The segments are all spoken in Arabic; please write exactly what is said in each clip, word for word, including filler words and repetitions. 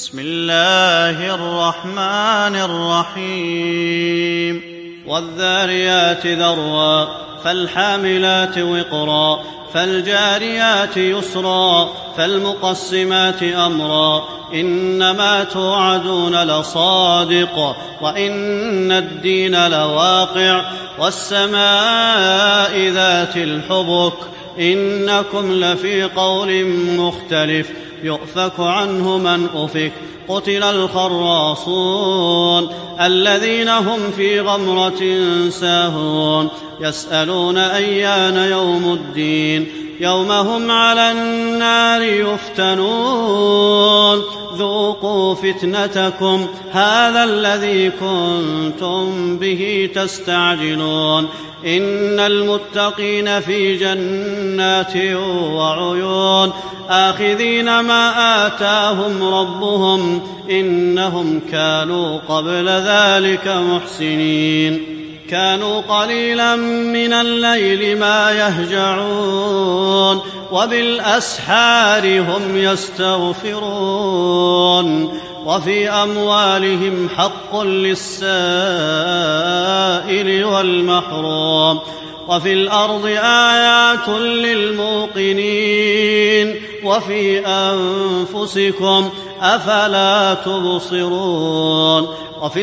بسم الله الرحمن الرحيم والذاريات ذروا فالحاملات وقرا فالجاريات يسرا فالمقسمات أمرا إنما توعدون لصادق وإن الدين لواقع والسماء ذات الحبك إنكم لفي قول مختلف يؤفك عنه من أفك قتل الخراصون الذين هم في غمرة ساهون يسألون أيان يوم الدين يوم هم على النار يفتنون ذوقوا فتنتكم هذا الذي كنتم به تستعجلون إن المتقين في جنات وعيون آخذين ما آتاهم ربهم إنهم كانوا قبل ذلك محسنين كانوا قليلا من الليل ما يهجعون وبالأسحار هم يستغفرون وفي أموالهم حق للسائل والمحروم وفي الأرض آيات للموقنين وفي أنفسكم أفلا تبصرون وفي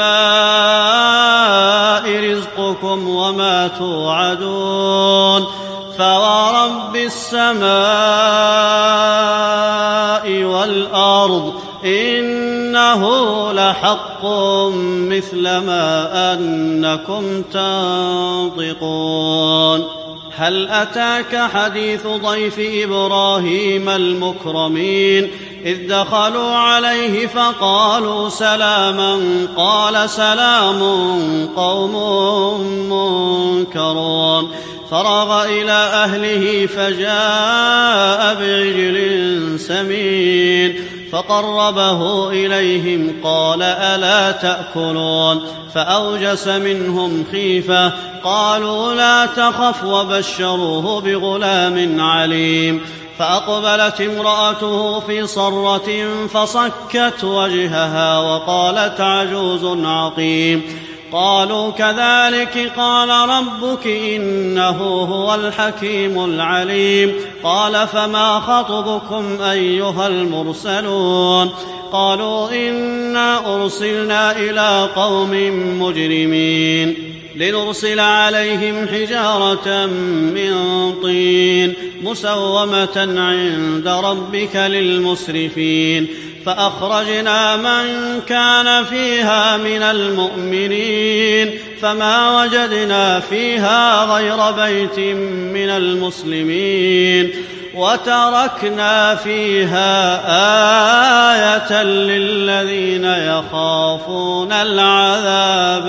السماء رزقكم وما توعدون فورب السماء والأرض إنه لحق مثل ما أنكم تنطقون هل أتاك حديث ضيف إبراهيم المكرمين إذ دخلوا عليه فقالوا سلاما قال سلام قوم منكرون فرغ إلى أهله فجاء بعجل سمين فقربه إليهم قال ألا تأكلون فأوجس منهم خيفة قالوا لا تخف وبشروه بغلام عليم فأقبلت امرأته في صرة فصكت وجهها وقالت عجوز عقيم قالوا كذلك قال ربك إنه هو الحكيم العليم قال فما خطبكم أيها المرسلون قالوا إنا أرسلنا إلى قوم مجرمين لنرسل عليهم حجارة من طين مسومة عند ربك للمسرفين فأخرجنا من كان فيها من المؤمنين فما وجدنا فيها غير بيت من المسلمين وتركنا فيها آية للذين يخافون العذاب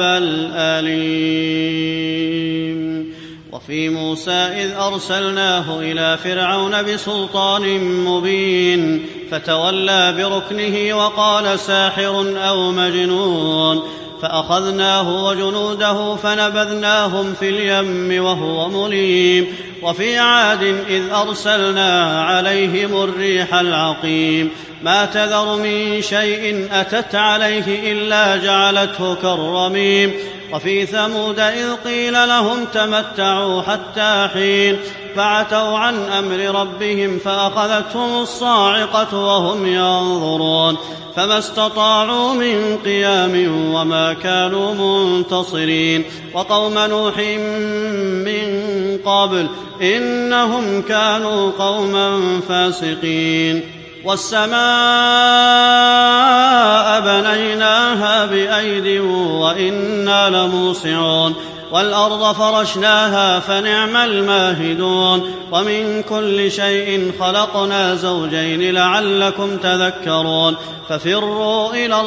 الأليم وفي موسى إذ أرسلناه إلى فرعون بسلطان مبين فتولى بركنه وقال ساحر أو مجنون فأخذناه وجنوده فنبذناهم في اليم وهو مليم وفي عاد إذ أرسلنا عليهم الريح العقيم ما تذر من شيء أتت عليه إلا جعلته كالرميم وفي ثمود إذ قيل لهم تمتعوا حتى حين فعتوا عن أمر ربهم فأخذتهم الصاعقة وهم ينظرون فما استطاعوا من قيام وما كانوا منتصرين وقوم نوح من قبل إنهم كانوا قوما فاسقين والسماء بنيناها بأيد وإنا لموسعون والأرض فرشناها فنعم الماهدون ومن كل شيء خلقنا زوجين لعلكم تذكرون ففروا إلى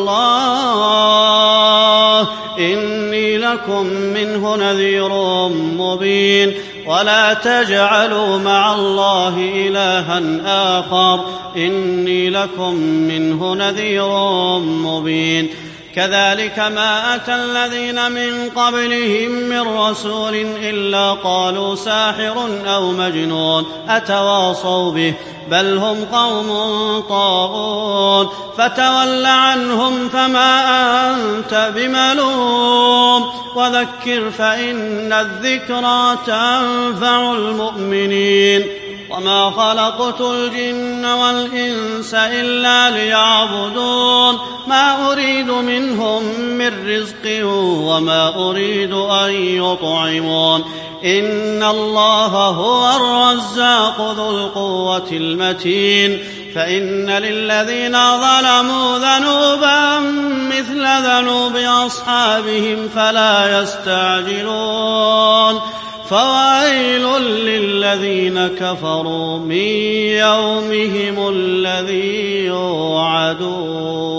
الله إني لكم منه نذير مبين ولا تجعلوا مع الله إلها آخر إني لكم منه نذير مبين كذلك ما أتى الذين من قبلهم من رسول إلا قالوا ساحر أو مجنون أتواصوا به بل هم قوم طاغون فتول عنهم فما أنت بملوم وذكر فإن الذكرى تنفع المؤمنين وما خلقت الجن والإنس إلا ليعبدون ما أريد منهم من رزق وما أريد أن يطعمون إن الله هو الرزاق ذو القوة المتين فإن للذين ظلموا ذنوبا مثل ذنوب أصحابهم فلا يستعجلون فويل للذين كفروا من يومهم الذي يوعدون.